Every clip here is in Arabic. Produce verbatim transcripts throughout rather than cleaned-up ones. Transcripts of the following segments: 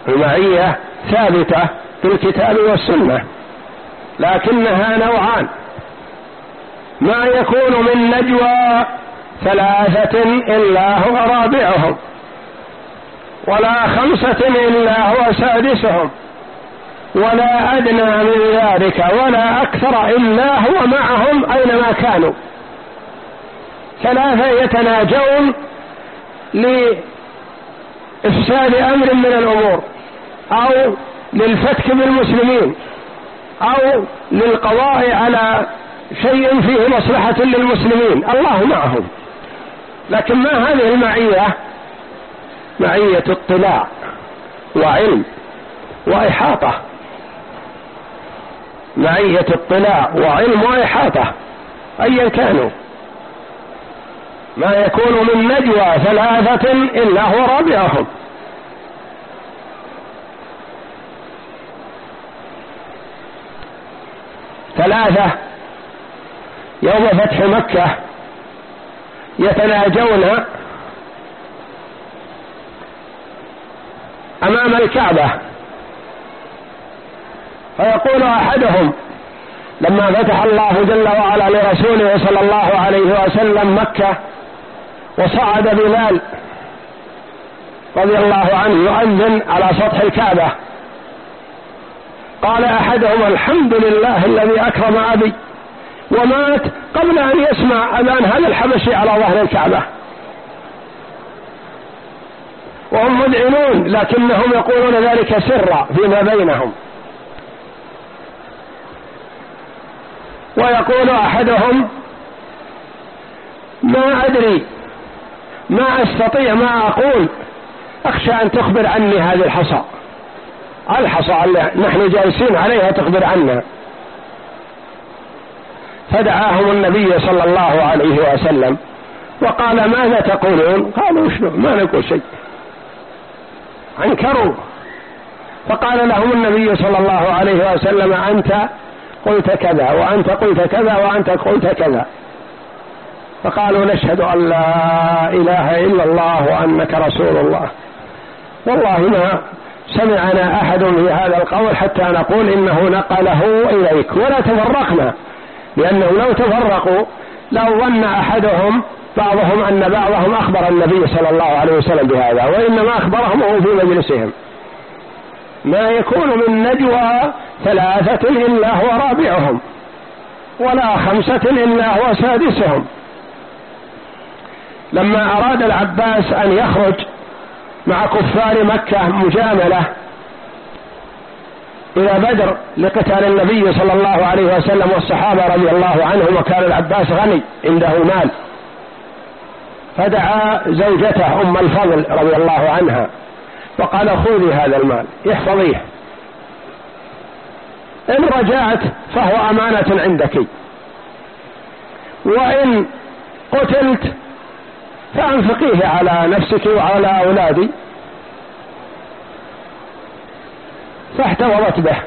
المعية ثابتة بالكتاب والسنة، لكنها نوعان: ما يكون من نجوى ثلاثة إلا هو رابعهم، ولا خمسة إلا هو سادسهم، ولا أدنى من ذلك ولا أكثر إلا هو معهم أينما كانوا. ثلاثة يتناجون لإفساد أمر من الأمور، أو للفتك بالمسلمين، أو للقضاء على شيء فيه مصلحة للمسلمين، الله معهم. لكن ما هذه المعية؟ معية اطلاع وعلم وإحاطة، معية اطلاع وعلم وإحاطة أيا كانوا. ما يكون من نجوى ثلاثة إلا هو رابعهم. ثلاثة يوم فتح مكة يتناجون أمام الكعبة، فيقول أحدهم لما فتح الله جل وعلا لرسوله صلى الله عليه وسلم مكة وصعد بلال رضي الله عنه يؤذن على سطح الكعبة، قال أحدهم: الحمد لله الذي أكرم أبي ومات قبل أن يسمع أذان هذا الحبشي على ظهر الكعبة. وهم مذعنون لكنهم يقولون ذلك سرا فيما بينهم. ويقول أحدهم: ما أدري، ما أستطيع ما أقول، أخشى أن تخبر عني هذه الحصى، الحصى اللي نحن جالسين عليها تخبر عنا. فدعاهم النبي صلى الله عليه وسلم وقال: ماذا تقولون؟ قالوا: شنو، ما نقول شيء. انكروا. فقال لهم النبي صلى الله عليه وسلم: أنت قلت كذا، وأنت قلت كذا، وأنت قلت كذا. فقالوا: نشهد أن لا إله إلا الله وأنك رسول الله، والله ما سمعنا أحد في هذا القول حتى نقول إنه نقله إليك، ولا تفرقنا، لأنه لو تفرقوا لو ظن أحدهم بعضهم أن بعضهم أخبر النبي صلى الله عليه وسلم بهذا، وإنما أخبرهم هو في مجلسهم. ما يكون من نجوى ثلاثة إلا هو رابعهم، ولا خمسة إلا هو سادسهم. لما أراد العباس أن يخرج مع كفار مكة مجاملة إلى بدر لقتال النبي صلى الله عليه وسلم والصحابة رضي الله عنهم، وكان العباس غني عنده مال، فدعا زوجته أم الفضل رضي الله عنها وقال: خذي هذا المال احفظيه، إن رجعت فهو أمانة عندك، وإن قتلت فأنفقيه على نفسك وعلى أولادي. فاحتفظت به،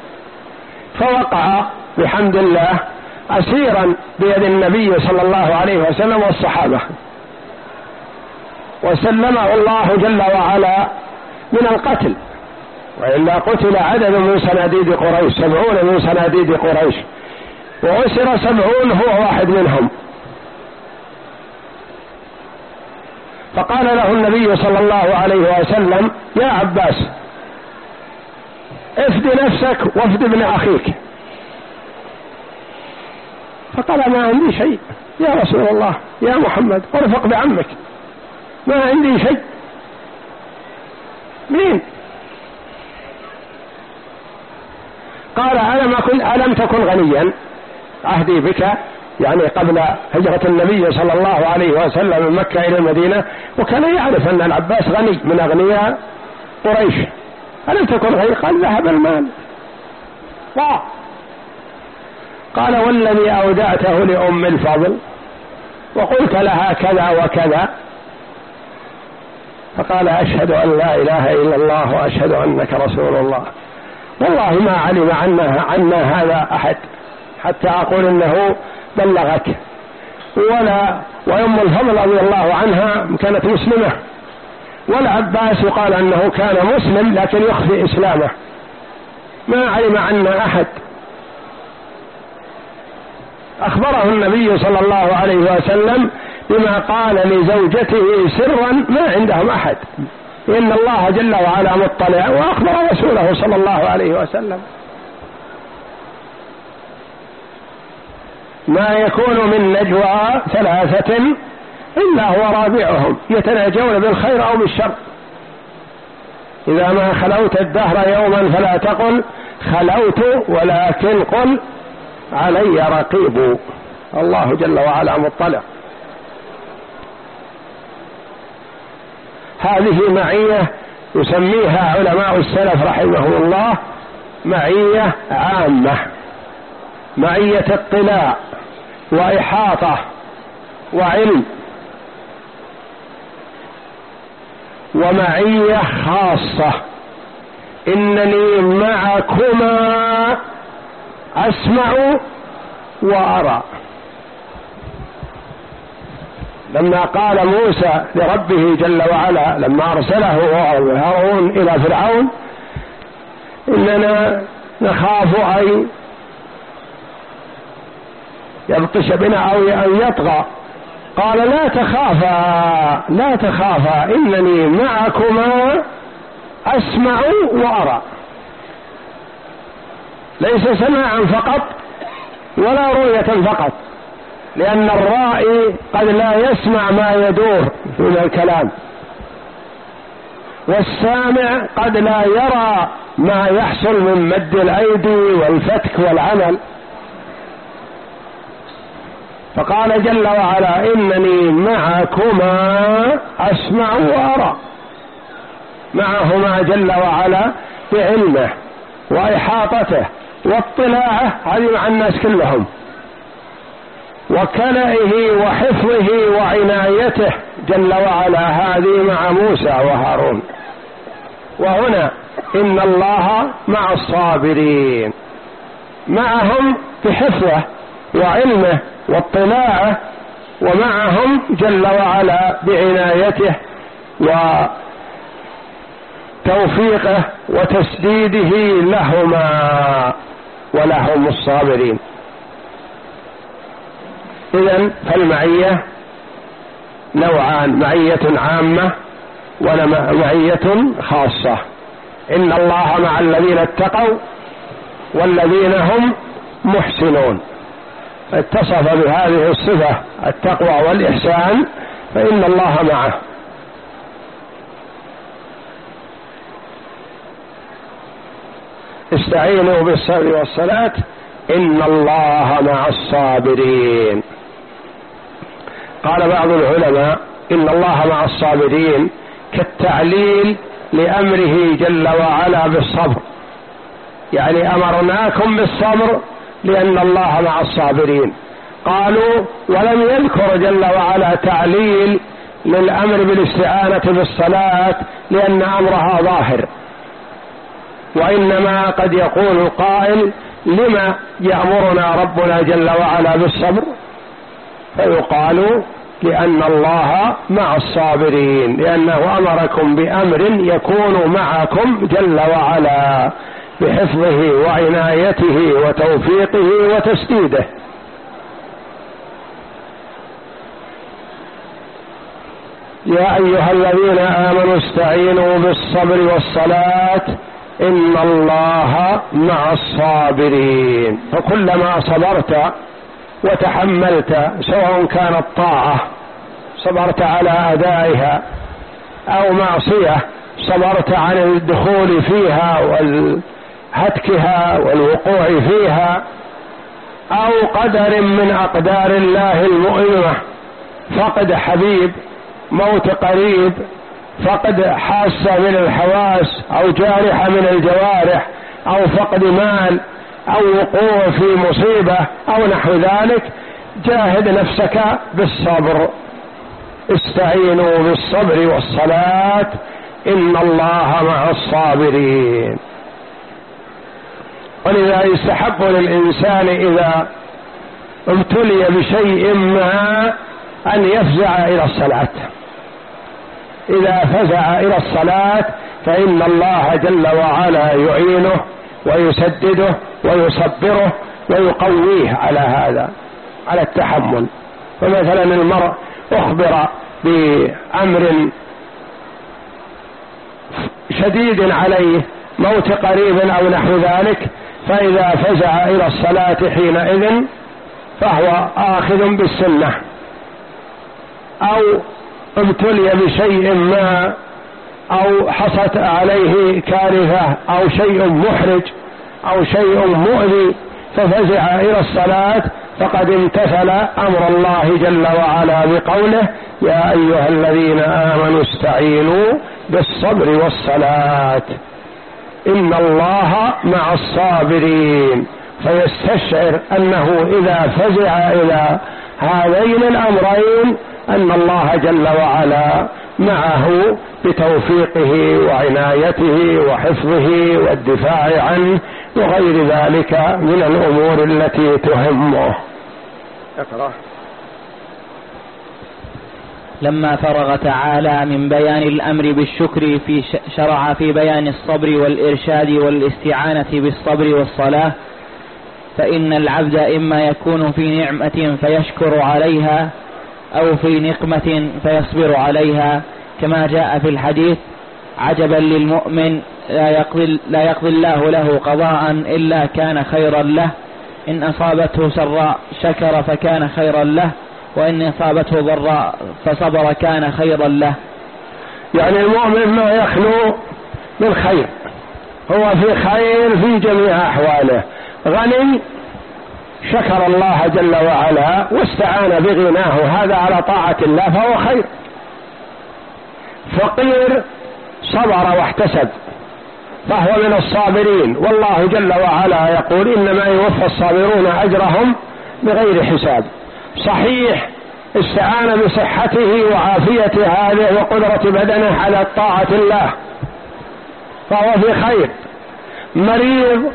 فوقع بحمد الله أسيرا بيد النبي صلى الله عليه وسلم والصحابة، وسلمه الله جل وعلا من القتل، وإلا قتل عدد من صناديد قريش، سبعون من صناديد قريش، وأسر سبعون هو واحد منهم. فقال له النبي صلى الله عليه وسلم: يا عباس، افد نفسك وافد ابن أخيك. فقال: ما عندي شيء يا رسول الله، يا محمد، ارفق بعمك، ما عندي شيء. مين؟ قال: ألم أكن ألم تكن غنيا عهدي بك، يعني قبل هجرة النبي صلى الله عليه وسلم من مكة إلى المدينة، وكان يعرف أن العباس غني من أغنياء قريش. ألم تكن غني؟ قال: ذهب المال ضاع. قال: والذي أودعته لأم الفضل وقلت لها كذا وكذا. فقال: أشهد أن لا إله إلا الله وأشهد أنك رسول الله، والله ما علم عنا, عنا هذا أحد حتى أقول إنه بلغك. ولا وأم الفضل رضي الله عنها كانت مسلمة، والعباس يقال أنه كان مسلم لكن يخفي إسلامه، ما علم عنه أحد. أخبره النبي صلى الله عليه وسلم بما قال لزوجته سرا ما عندهم أحد، إن الله جل وعلا مطلع، وأخبر رسوله صلى الله عليه وسلم. ما يكون من نجوى ثلاثة إلا هو رابعهم يتناجون بالخير أو بالشر. إذا ما خلوت الدهر يوما فلا تقل خلوت ولكن قل علي رقيب، الله جل وعلا مطلع. هذه معية يسميها علماء السلف رحمهم الله معية عامة، معية اطلاع وإحاطة وعلم، ومعية خاصة إنني معكما أسمع وأرى. لما قال موسى لربه جل وعلا لما أرسله هارون إلى فرعون إننا نخاف أن يبطش بنا أو أن يطغى، قال لا تخافا لا تخافا إنني معكما أسمع وأرى. ليس سماعا فقط ولا رؤية فقط، لأن الرائي قد لا يسمع ما يدور من الكلام، والسامع قد لا يرى ما يحصل من مد الأيدي والفتك والعمل. فقال جل وعلا إنني معكما أسمع وأرى، معهما جل وعلا بعلمه وإحاطته واطلاعه، هذه مع الناس كلهم، وكلئه وحفظه وعنايته جل وعلا، هذه مع موسى وهارون. وهنا إن الله مع الصابرين، معهم بحفظه وعلمه واطلاعه، ومعهم جل وعلا بعنايته وتوفيقه وتسديده لهما ولهم الصابرين. إذن فالمعية نوعان، معية عامة ومعية خاصة. إن الله مع الذين اتقوا والذين هم محسنون، اتصف بهذه الصفة التقوى والإحسان فإن الله معه. استعينوا بالصبر والصلاة إن الله مع الصابرين. قال بعض العلماء إن الله مع الصابرين كالتعليل لأمره جل وعلا بالصبر، يعني أمرناكم بالصبر لأن الله مع الصابرين. قالوا ولم يذكر جل وعلا تعليل للأمر بالاستعانة بالصلاة لأن أمرها ظاهر، وإنما قد يقول القائل لما يأمرنا ربنا جل وعلا بالصبر، فيقال لأن الله مع الصابرين، لأنه أمركم بأمر يكون معكم جل وعلا بحفظه وعنايته وتوفيقه وتسديده. يا أيها الذين آمنوا استعينوا بالصبر والصلاة إن الله مع الصابرين. فكلما صبرت وتحملت سواء كانت طاعة صبرت على أدائها أو معصية صبرت عن الدخول فيها والهتكها والوقوع فيها، أو قدر من أقدار الله المؤلمة، فقد حبيب، موت قريب، فقد حاسة من الحواس أو جارحة من الجوارح، أو فقد مال، أو وقوع في مصيبة أو نحو ذلك، جاهد نفسك بالصبر. استعينوا بالصبر والصلاة إن الله مع الصابرين. ولذا يستحب للإنسان إذا ابتلي بشيء ما أن يفزع إلى الصلاة، إذا فزع إلى الصلاة فإن الله جل وعلا يعينه ويسدده ويصبره ويقويه على هذا، على التحمل. فمثلا المرء أخبر بأمر شديد عليه، موت قريب أو نحو ذلك، فإذا فزع إلى الصلاة حينئذ فهو آخذ بالسنة، أو ابتلي بشيء ما، أو حصلت عليه كارثة أو شيء محرج أو شيء مؤذي ففزع إلى الصلاة فقد امتثل أمر الله جل وعلا بقوله: يا أيها الذين آمنوا استعينوا بالصبر والصلاة إن الله مع الصابرين. فيستشعر أنه إذا فزع إلى هذين الأمرين أن الله جل وعلا معه بتوفيقه وعنايته وحفظه والدفاع عنه وغير ذلك من الأمور التي تهمه. اقرأ. لما فرغ تعالى من بيان الأمر بالشكر في شرع في بيان الصبر والإرشاد والاستعانة بالصبر والصلاة. فإن العبد إما يكون في نعمة فيشكر عليها أو في نقمة فيصبر عليها، كما جاء في الحديث: عجبا للمؤمن لا يقضي, لا يقضي الله له قضاء إلا كان خيرا له، إن أصابته سراء شكر فكان خيرا له، وإن أصابته ضراء فصبر كان خيرا له. يعني المؤمن ما يخلو من خير، هو في خير في جميع أحواله. غني شكر الله جل وعلا واستعان بغناه، هذا على طاعة الله فهو خير. فقير صبر واحتسب فهو من الصابرين، والله جل وعلا يقول: إنما يوفى الصابرون أجرهم بغير حساب. صحيح استعان بصحته وعافية هذه وقدرة بدنه على طاعة الله فهو في خير. مريض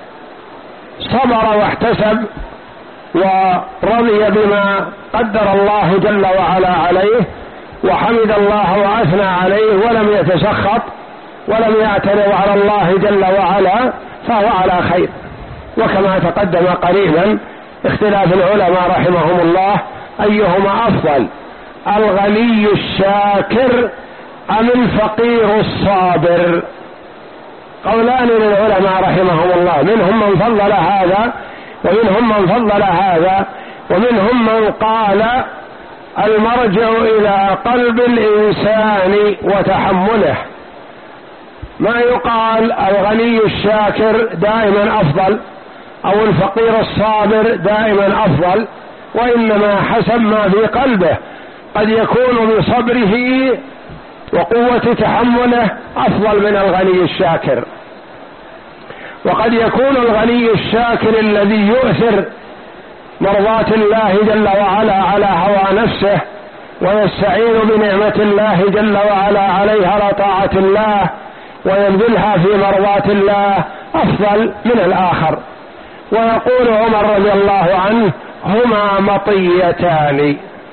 صبر واحتسب ورضي بما قدر الله جل وعلا عليه وحمد الله وأثنى عليه ولم يتسخط ولم يعترض على الله جل وعلا فهو على خير. وكما تقدم قريبا اختلاف العلماء رحمهم الله أيهما أفضل: الغني الشاكر أم الفقير الصابر؟ قولان للعلماء رحمهم الله، منهم من فضل هذا ومنهم من فضل هذا، ومنهم من قال المرجع إلى قلب الإنسان وتحمله. ما يقال الغني الشاكر دائما أفضل أو الفقير الصابر دائما أفضل، وإنما حسب ما في قلبه. قد يكون بصبره وقوة تحمله أفضل من الغني الشاكر، وقد يكون الغني الشاكر الذي يؤثر مرضاة الله جل وعلا على هوى نفسه ويستعين بنعمة الله جل وعلا عليها على طاعة الله ويبذلها في مرضاة الله أفضل من الآخر. ويقول عمر رضي الله عنه: هما مطيتان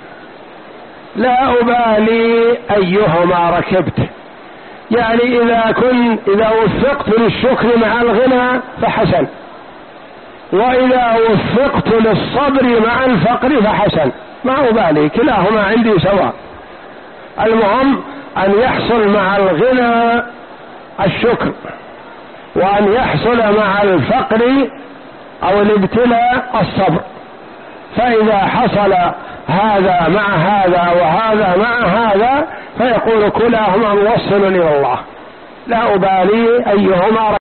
لا أبالي أيهما ركبت. يعني إذا كن إذا وفقت للشكر مع الغنى فحسن، وإذا وفقت للصبر مع الفقر فحسن، ما أبالي، كلاهما عندي سواء. المهم أن يحصل مع الغنى الشكر، وأن يحصل مع الفقر أو الابتلاء الصبر. فإذا حصل هذا مع هذا وهذا مع هذا فيقول كلاهما موصل إلى الله، لا أبالي أيهما